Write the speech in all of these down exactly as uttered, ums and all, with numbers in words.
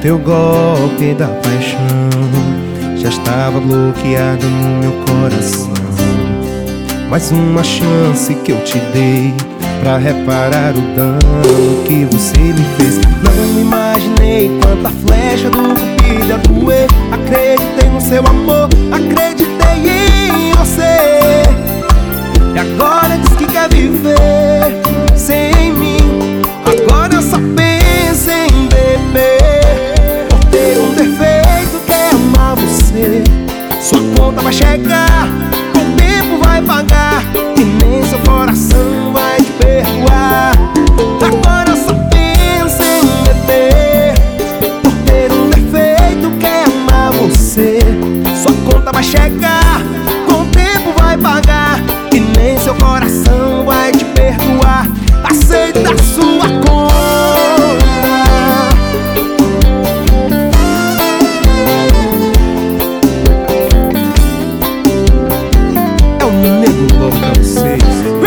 teu golpe da paixão já estava bloqueado no meu coração. Mais uma chance que eu te dei pra reparar o dano que você me fez. Não imaginei quanta flecha do cupido ia doer. Acreditei no seu amor, acreditei em você. E agora diz que quer viver sem mim. Agora só pensa em beber. Por ter um defeito que é amar você. Sua conta vai chegar, com o tempo vai pagar, e nem seu coração vai te perdoar. Agora só pensa em beber. Por ter um defeito que é amar você. Sua conta vai chegar, com o tempo vai pagar, e nem seu coração vai te perdoar. Aceita a sua conta. É um nego louco pra vocês.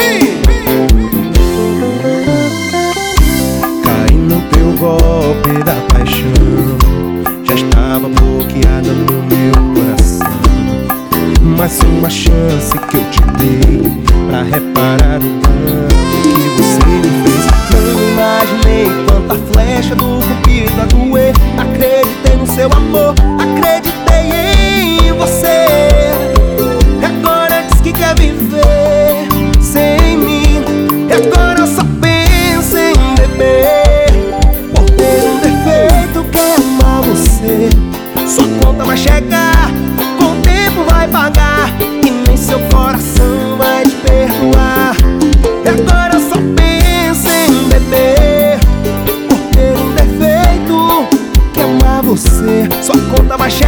Caí no teu golpe da paixão, já estava bloqueada no meu coração. Mais uma chance que eu te dei pra reparar o dano que você me fez. Não imaginei quanta flecha do cupido ia doer. Acreditei no seu amor, acreditei em você. E agora diz que quer viver sem mim. E agora só pensa em beber. Por ter um defeito que é amar você. Sua conta vai chegar, com o tempo vai pagar, e nem seu coração vai te perdoar. E agora só pensa em beber. Por ter um defeito que é amar você. Sua conta vai chegar,